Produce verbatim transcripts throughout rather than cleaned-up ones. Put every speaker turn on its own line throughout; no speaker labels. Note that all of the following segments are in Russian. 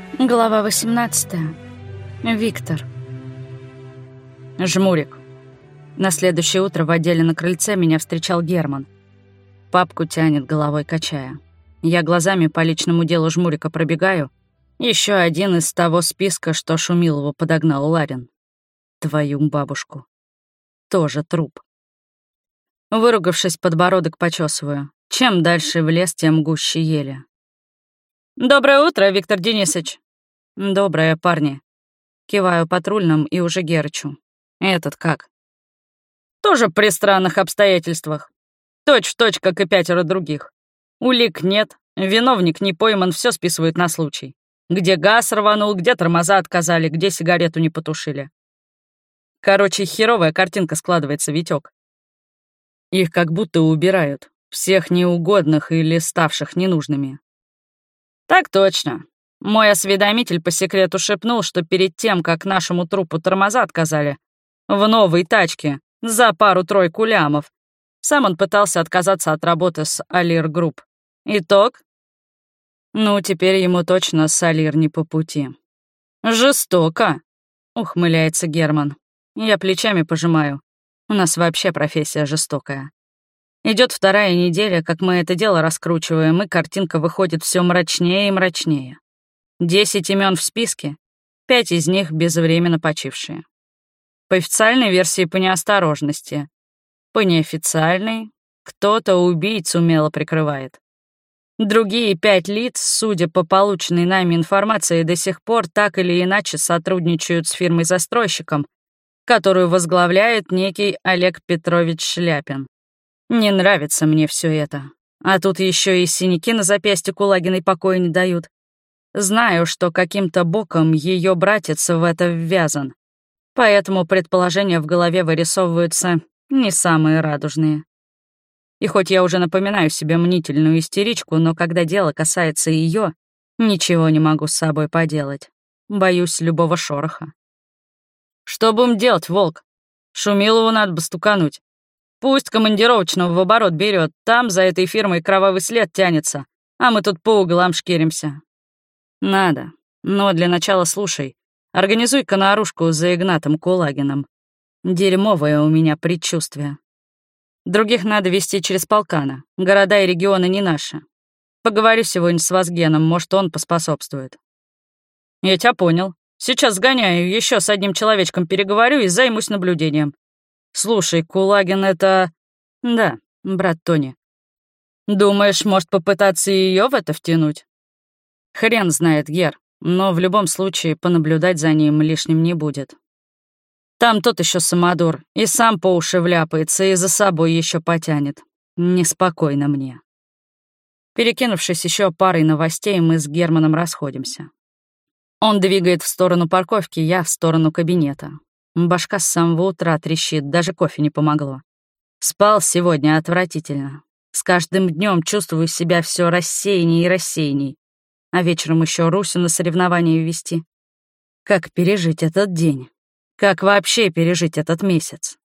Глава восемнадцатая. Виктор. Жмурик. На следующее утро в отделе на крыльце меня встречал Герман. Папку тянет, головой качая. Я глазами по личному делу Жмурика пробегаю. Еще один из того списка, что Шумилову подогнал Ларин. Твою бабушку. Тоже труп. Выругавшись, подбородок почесываю. Чем дальше в лес, тем гуще ели. «Доброе утро, Виктор Денисович!» «Доброе, парни». Киваю патрульным и уже Герычу. «Этот как?» «Тоже при странных обстоятельствах. Точь-в-точь, как и пятеро других. Улик нет, виновник не пойман, все списывают на случай. Где газ рванул, где тормоза отказали, где сигарету не потушили. Короче, херовая картинка складывается, Витёк. Их как будто убирают, всех неугодных или ставших ненужными». «Так точно. Мой осведомитель по секрету шепнул, что перед тем, как нашему трупу тормоза отказали, в новой тачке, за пару-тройку лямов, сам он пытался отказаться от работы с Алир Групп. Итог? Ну, теперь ему точно с Алир не по пути. Жестоко, ухмыляется Герман. Я плечами пожимаю. У нас вообще профессия жестокая. Идет вторая неделя, как мы это дело раскручиваем, и картинка выходит все мрачнее и мрачнее. Десять имен в списке, пять из них безвременно почившие. По официальной версии по неосторожности, по неофициальной кто-то убийц умело прикрывает. Другие пять лиц, судя по полученной нами информации, до сих пор так или иначе сотрудничают с фирмой-застройщиком, которую возглавляет некий Олег Петрович Шляпин. Не нравится мне все это. А тут еще и синяки на запястье Кулагиной покоя не дают. Знаю, что каким-то боком ее братец в это ввязан. Поэтому предположения в голове вырисовываются не самые радужные. И хоть я уже напоминаю себе мнительную истеричку, но когда дело касается ее, ничего не могу с собой поделать. Боюсь любого шороха. Что будем делать, Волк? Шумилову надо бы стукануть. Пусть командировочного в оборот берет, там за этой фирмой кровавый след тянется, а мы тут по углам шкеримся. Надо. Но для начала слушай. Организуй-ка наружку за Игнатом Кулагиным. Дерьмовое у меня предчувствие. Других надо вести через полкана. Города и регионы не наши. Поговорю сегодня с Вазгеном, может, он поспособствует. Я тебя понял. Сейчас сгоняю, еще с одним человечком переговорю и займусь наблюдением. Слушай, Кулагин — это... Да, брат Тони. Думаешь, может попытаться ее в это втянуть? Хрен знает, Гер, но в любом случае понаблюдать за ним лишним не будет. Там тот еще самодур, и сам по уши вляпается, и за собой еще потянет. Неспокойно мне. Перекинувшись еще парой новостей, мы с Германом расходимся. Он двигает в сторону парковки, я в сторону кабинета. Башка с самого утра трещит, даже кофе не помогло. Спал сегодня отвратительно. С каждым днем чувствую себя все рассеянней и рассеянней. А вечером еще Русю на соревнования вести. Как пережить этот день? Как вообще пережить этот месяц?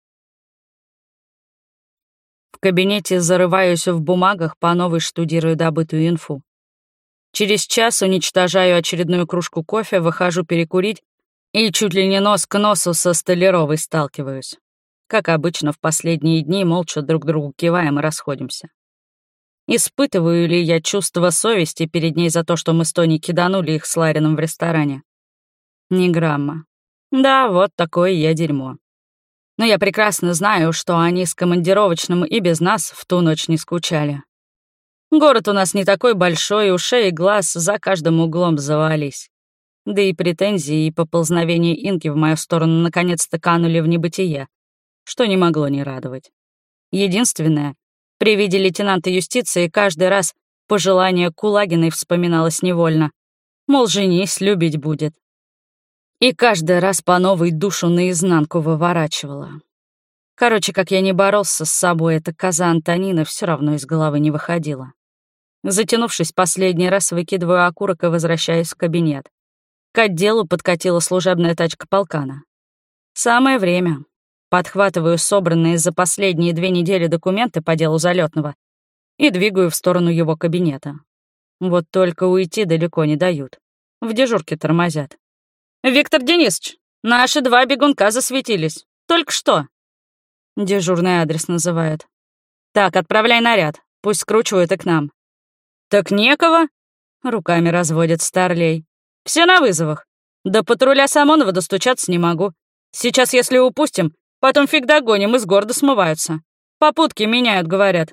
В кабинете зарываюсь в бумагах, по новой штудирую добытую инфу. Через час уничтожаю очередную кружку кофе, выхожу перекурить и чуть ли не нос к носу со Столяровой сталкиваюсь. Как обычно, в последние дни молча друг другу киваем и расходимся. Испытываю ли я чувство совести перед ней за то, что мы с Тони киданули их с Ларином в ресторане? Ни грамма. Да, вот такое я дерьмо. Но я прекрасно знаю, что они с командировочным и без нас в ту ночь не скучали. Город у нас не такой большой, ушей и глаз за каждым углом завались. Да и претензии и поползновения Инки в мою сторону наконец-то канули в небытие, что не могло не радовать. Единственное, при виде лейтенанта юстиции каждый раз пожелание Кулагиной вспоминалось невольно. Мол, женись, любить будет. И каждый раз по новой душу наизнанку выворачивала. Короче, как я не боролся с собой, эта коза Антонина все равно из головы не выходила. Затянувшись последний раз, выкидываю окурок и возвращаюсь в кабинет. К отделу подкатила служебная тачка полкана. Самое время. Подхватываю собранные за последние две недели документы по делу залетного и двигаю в сторону его кабинета. Вот только уйти далеко не дают. В дежурке тормозят. «Виктор Денисович, наши два бегунка засветились. Только что». Дежурный адрес называют. «Так, отправляй наряд. Пусть скручивают и к нам». «Так некого?» — руками разводит старлей. «Все на вызовах. До патруля Самонова достучаться не могу. Сейчас, если упустим, потом фиг догоним, из города смываются. Попутки меняют, говорят».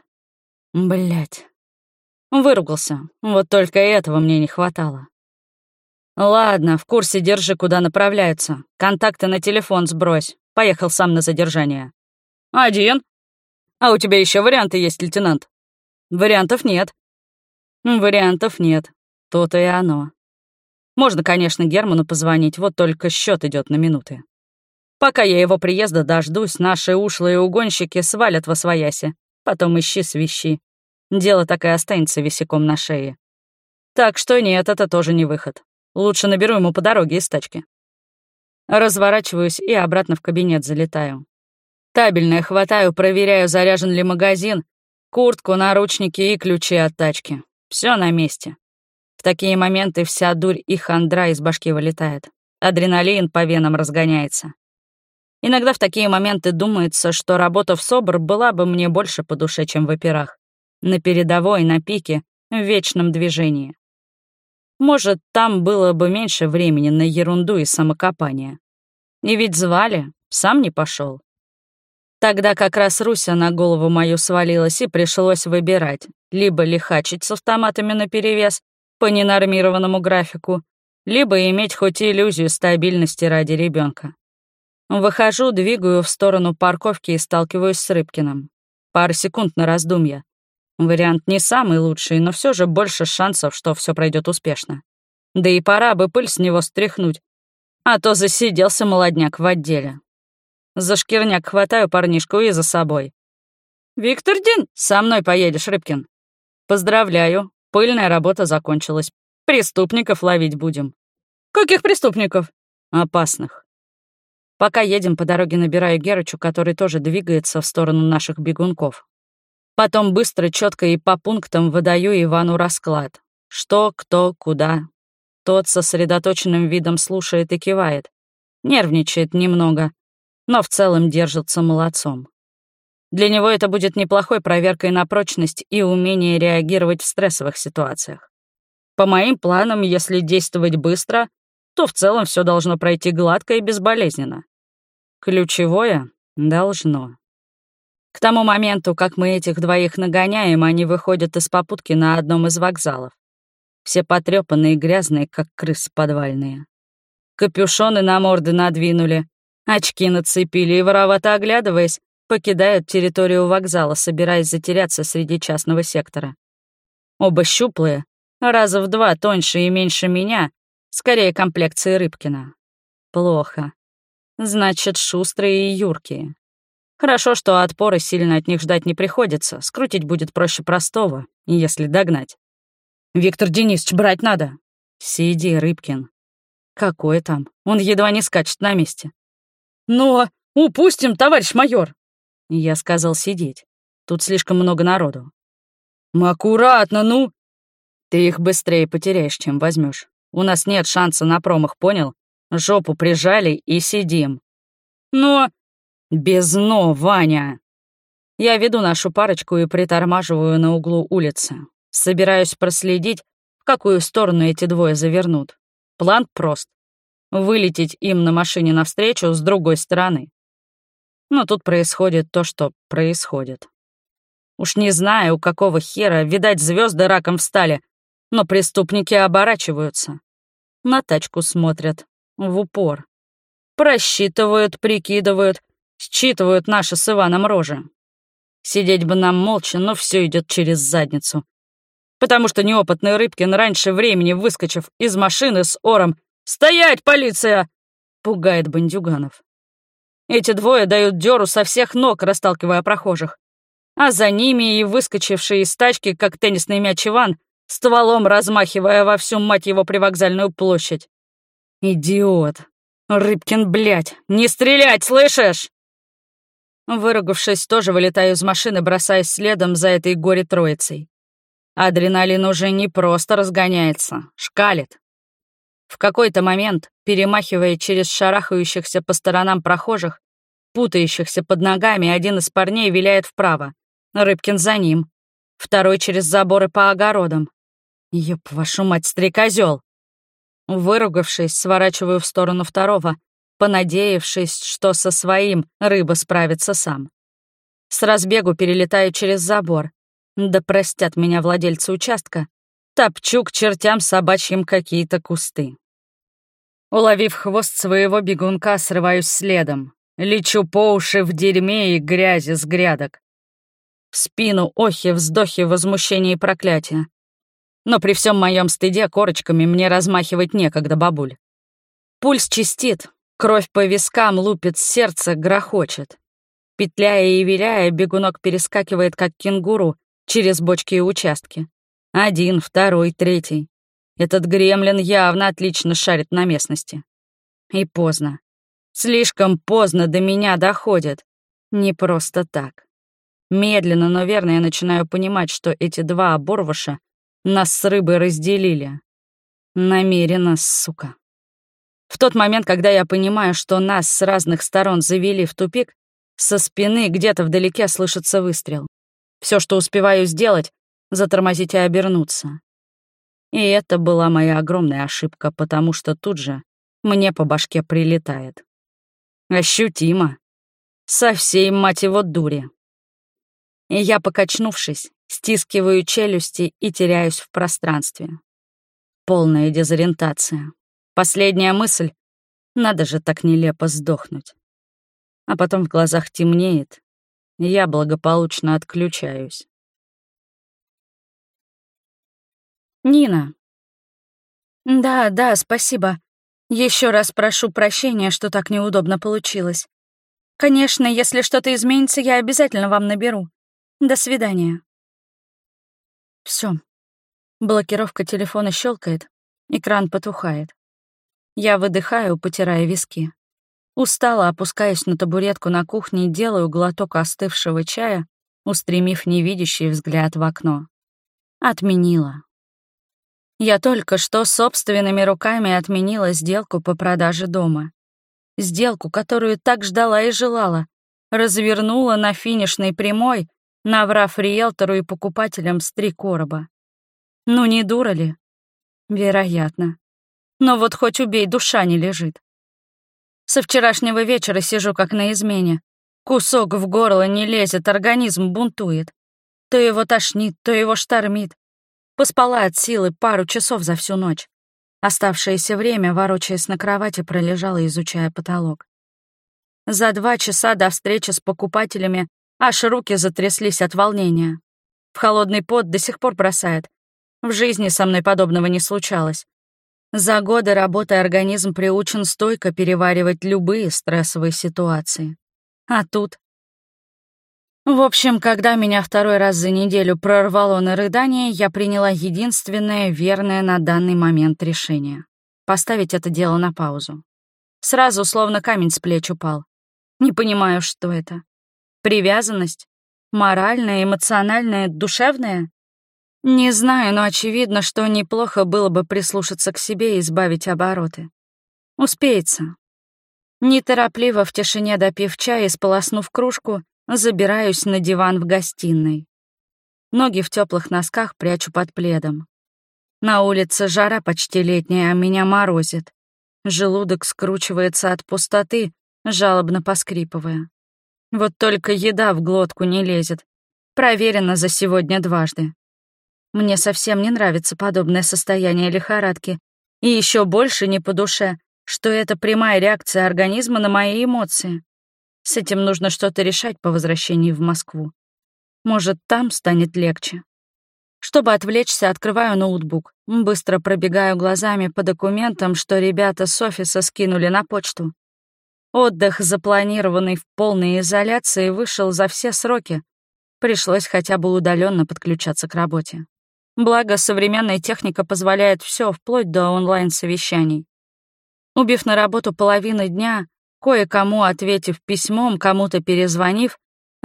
Блять. Выругался. Вот только этого мне не хватало. «Ладно, в курсе держи, куда направляются. Контакты на телефон сбрось. Поехал сам на задержание». «Один. А у тебя еще варианты есть, лейтенант?» «Вариантов нет». «Вариантов нет. То-то и оно. Можно, конечно, Герману позвонить, вот только счет идет на минуты. Пока я его приезда дождусь, наши ушлые угонщики свалят восвояси. Потом ищи свищи. Дело так и останется висяком на шее. Так что нет, это тоже не выход. Лучше наберу ему по дороге из тачки». Разворачиваюсь и обратно в кабинет залетаю. Табельное хватаю, проверяю, заряжен ли магазин, куртку, наручники и ключи от тачки. Все на месте. В такие моменты вся дурь и хандра из башки вылетает. Адреналин по венам разгоняется. Иногда в такие моменты думается, что работа в СОБР была бы мне больше по душе, чем в операх. На передовой, на пике, в вечном движении. Может, там было бы меньше времени на ерунду и самокопание. И ведь звали, сам не пошел. Тогда как раз Руся на голову мою свалилась, и пришлось выбирать. Либо лихачить с автоматами наперевес по ненормированному графику, либо иметь хоть иллюзию стабильности ради ребенка. Выхожу, двигаю в сторону парковки и сталкиваюсь с Рыбкиным. Пара секунд на раздумье. Вариант не самый лучший, но все же больше шансов, что все пройдет успешно. Да и пора бы пыль с него стряхнуть, а то засиделся молодняк в отделе. За шкирняк хватаю парнишку и за собой. «Виктор День, со мной поедешь, Рыбкин». «Поздравляю, пыльная работа закончилась. Преступников ловить будем». «Каких преступников?» «Опасных». Пока едем по дороге, набираю Герычу, который тоже двигается в сторону наших бегунков. Потом быстро, четко и по пунктам выдаю Ивану расклад. Что, кто, куда. Тот сосредоточенным видом слушает и кивает. Нервничает немного, но в целом держится молодцом. Для него это будет неплохой проверкой на прочность и умение реагировать в стрессовых ситуациях. По моим планам, если действовать быстро, то в целом все должно пройти гладко и безболезненно. Ключевое — должно. К тому моменту, как мы этих двоих нагоняем, они выходят из попутки на одном из вокзалов. Все потрёпанные и грязные, как крысы подвальные. Капюшоны на морды надвинули, очки нацепили и, воровато оглядываясь, покидают территорию вокзала, собираясь затеряться среди частного сектора. Оба щуплые, раза в два тоньше и меньше меня, скорее комплекции Рыбкина. Плохо. Значит, шустрые и юркие. Хорошо, что отпора сильно от них ждать не приходится, скрутить будет проще простого, если догнать. «Виктор Денисович, брать надо!» «Сиди, Рыбкин». «Какой там? Он едва не скачет на месте». «Но упустим, товарищ майор!» Я сказал сидеть. Тут слишком много народу. «Аккуратно, ну!» «Ты их быстрее потеряешь, чем возьмешь. У нас нет шанса на промах, понял? Жопу прижали и сидим». «Но...» «Без «но», Ваня!» Я веду нашу парочку и притормаживаю на углу улицы. Собираюсь проследить, в какую сторону эти двое завернут. План прост. Вылететь им на машине навстречу с другой стороны. Но тут происходит то, что происходит. Уж не знаю, у какого хера, видать, звезды раком встали, но преступники оборачиваются. На тачку смотрят. В упор. Просчитывают, прикидывают, считывают наши с Иваном рожи. Сидеть бы нам молча, но все идет через задницу. Потому что неопытный Рыбкин, раньше времени выскочив из машины с ором «Стоять, полиция!» пугает бандюганов. Эти двое дают дёру со всех ног, расталкивая прохожих. А за ними и выскочивший из тачки, как теннисный мяч Иван, стволом размахивая во всю, мать его, привокзальную площадь. Идиот. Рыбкин, блядь, не стрелять, слышишь? Выругавшись, тоже вылетаю из машины, бросаясь следом за этой горе-троицей. Адреналин уже не просто разгоняется, шкалит. В какой-то момент, перемахивая через шарахающихся по сторонам прохожих, путающихся под ногами, один из парней виляет вправо. Рыбкин за ним. Второй через заборы по огородам. Ёб вашу мать, стрекозёл! Выругавшись, сворачиваю в сторону второго, понадеявшись, что со своим рыба справится сам. С разбегу перелетаю через забор. Да простят меня владельцы участка. Топчу к чертям собачьим какие-то кусты. Уловив хвост своего бегунка, срываюсь следом. Лечу по уши в дерьме и грязи с грядок. В спину охи, вздохи, возмущение и проклятие. Но при всем моем стыде корочками мне размахивать некогда, бабуль. Пульс чистит, кровь по вискам лупит, сердце грохочет. Петляя и виляя, бегунок перескакивает, как кенгуру, через бочки и участки. Один, второй, третий. Этот гремлин явно отлично шарит на местности. И поздно. Слишком поздно до меня доходит. Не просто так. Медленно, но верно я начинаю понимать, что эти два оборвыша нас с рыбой разделили. Намеренно, сука. В тот момент, когда я понимаю, что нас с разных сторон завели в тупик, со спины где-то вдалеке слышится выстрел. Все, что успеваю сделать, затормозить и обернуться. И это была моя огромная ошибка, потому что тут же мне по башке прилетает. Ощутимо. Со всей, мать его, дури. И я, покачнувшись, стискиваю челюсти и теряюсь в пространстве. Полная дезориентация. Последняя мысль — надо же так нелепо сдохнуть. А потом в глазах темнеет, и я благополучно отключаюсь. Нина. Да, да, спасибо. Еще раз прошу прощения, что так неудобно получилось. Конечно, если что-то изменится, я обязательно вам наберу. До свидания. Все. Блокировка телефона щелкает, экран потухает. Я выдыхаю, потирая виски. Устало опускаюсь на табуретку на кухне и делаю глоток остывшего чая, устремив невидящий взгляд в окно. Отменила. Я только что собственными руками отменила сделку по продаже дома. Сделку, которую так ждала и желала. Развернула на финишной прямой, наврав риэлтору и покупателям с три короба. Ну не дура ли? Вероятно. Но вот хоть убей, душа не лежит. Со вчерашнего вечера сижу как на измене. Кусок в горло не лезет, организм бунтует. То его тошнит, то его штормит. Поспала от силы пару часов за всю ночь. Оставшееся время, ворочаясь на кровати, пролежала, изучая потолок. За два часа до встречи с покупателями аж руки затряслись от волнения. В холодный пот до сих пор бросает. В жизни со мной подобного не случалось. За годы работы организм приучен стойко переваривать любые стрессовые ситуации. А тут... В общем, когда меня второй раз за неделю прорвало на рыдание, я приняла единственное верное на данный момент решение — поставить это дело на паузу. Сразу словно камень с плеч упал. Не понимаю, что это. Привязанность? Моральная, эмоциональная, душевная? Не знаю, но очевидно, что неплохо было бы прислушаться к себе и избавить обороты. Успеется. Неторопливо в тишине допив чая и сполоснув кружку, забираюсь на диван в гостиной. Ноги в теплых носках прячу под пледом. На улице жара почти летняя, а меня морозит. Желудок скручивается от пустоты, жалобно поскрипывая. Вот только еда в глотку не лезет. Проверено за сегодня дважды. Мне совсем не нравится подобное состояние лихорадки. И еще больше не по душе, что это прямая реакция организма на мои эмоции. С этим нужно что-то решать по возвращении в Москву. Может, там станет легче. Чтобы отвлечься, открываю ноутбук. Быстро пробегаю глазами по документам, что ребята с офиса скинули на почту. Отдых, запланированный в полной изоляции, вышел за все сроки. Пришлось хотя бы удаленно подключаться к работе. Благо, современная техника позволяет все, вплоть до онлайн-совещаний. Убив на работу половину дня, кое-кому ответив письмом, кому-то перезвонив,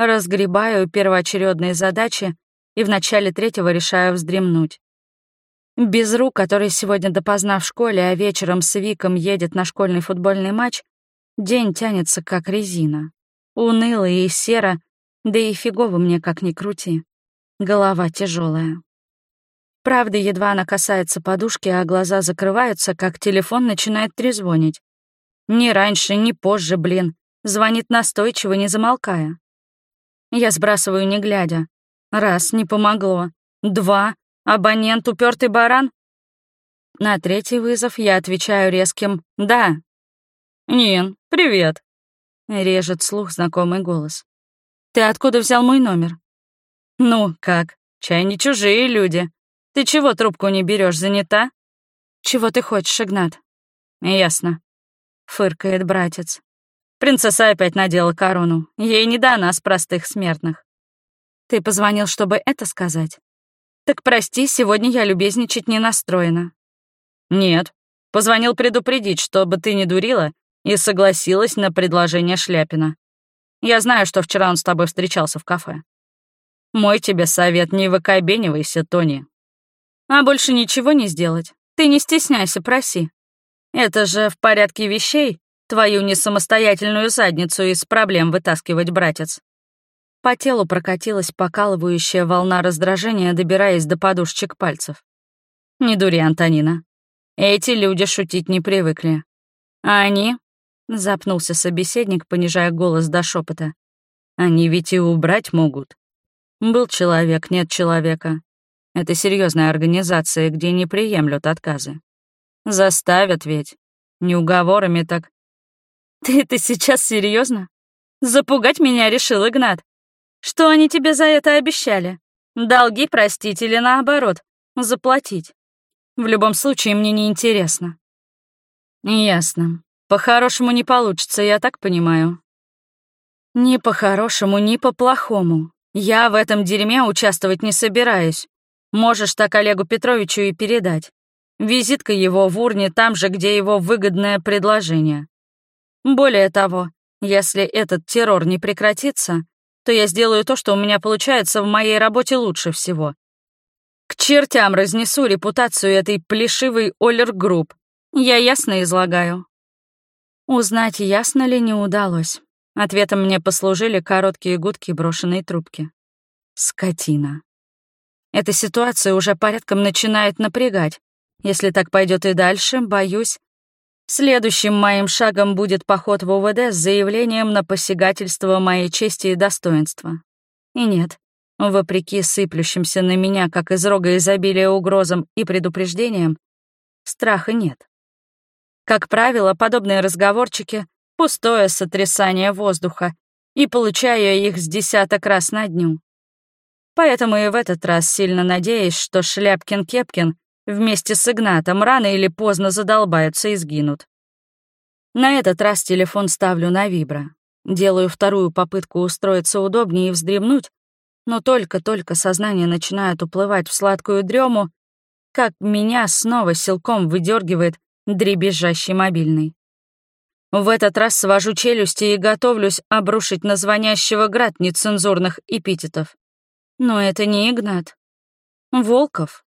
разгребаю первоочередные задачи и в начале третьего решаю вздремнуть. Безру, который сегодня допоздна в школе, а вечером с Виком едет на школьный футбольный матч, день тянется как резина. Уныло и серо, да и фигово мне как ни крути. Голова тяжелая. Правда, едва она касается подушки, а глаза закрываются, как телефон начинает трезвонить. Ни раньше, ни позже, блин. Звонит настойчиво, не замолкая. Я сбрасываю, не глядя. Раз, не помогло. Два, абонент упертый баран. На третий вызов я отвечаю резким «да». «Нин, привет», — режет слух знакомый голос. «Ты откуда взял мой номер?» «Ну, как? Чай не чужие люди. Ты чего трубку не берешь, занята?» «Чего ты хочешь, Игнат?» «Ясно», — фыркает братец. «Принцесса опять надела корону. Ей не до нас, простых смертных». «Ты позвонил, чтобы это сказать?» «Так прости, сегодня я любезничать не настроена». «Нет, позвонил предупредить, чтобы ты не дурила и согласилась на предложение Шляпина. Я знаю, что вчера он с тобой встречался в кафе. Мой тебе совет, не выкобенивайся, Тони. А больше ничего не сделать. Ты не стесняйся, проси. Это же в порядке вещей твою несамостоятельную задницу из проблем вытаскивать, братец». По телу прокатилась покалывающая волна раздражения, добираясь до подушечек пальцев. «Не дури, Антонина. Эти люди шутить не привыкли. А они...» — запнулся собеседник, понижая голос до шепота. «Они ведь и убрать могут. Был человек, нет человека. Это серьезная организация, где не приемлют отказы. Заставят ведь. Не уговорами, так...» «Ты это сейчас серьезно? Запугать меня решил, Игнат? Что они тебе за это обещали? Долги простить или наоборот, заплатить? В любом случае, мне не интересно». «Ясно. По-хорошему не получится, я так понимаю». «Ни по-хорошему, ни по-плохому. Я в этом дерьме участвовать не собираюсь. Можешь так Олегу Петровичу и передать. Визитка его в урне там же, где его выгодное предложение. Более того, если этот террор не прекратится, то я сделаю то, что у меня получается в моей работе лучше всего. К чертям разнесу репутацию этой плешивой Оллер-групп. Я ясно излагаю». Узнать, ясно ли, не удалось. Ответом мне послужили короткие гудки брошенной трубки. Скотина. Эта ситуация уже порядком начинает напрягать. Если так пойдет и дальше, боюсь, следующим моим шагом будет поход в УВД с заявлением на посягательство моей чести и достоинства. И нет, вопреки сыплющимся на меня, как из рога изобилия угрозам и предупреждениям, страха нет. Как правило, подобные разговорчики — пустое сотрясание воздуха, и получаю я их с десяток раз на дню. Поэтому и в этот раз сильно надеюсь, что Шляпкин-Кепкин вместе с Игнатом рано или поздно задолбаются и сгинут. На этот раз телефон ставлю на вибро. Делаю вторую попытку устроиться удобнее и вздремнуть, но только-только сознание начинает уплывать в сладкую дрему, как меня снова силком выдергивает дребезжащий мобильный. В этот раз свожу челюсти и готовлюсь обрушить на звонящего град нецензурных эпитетов. Но это не Игнат. Волков.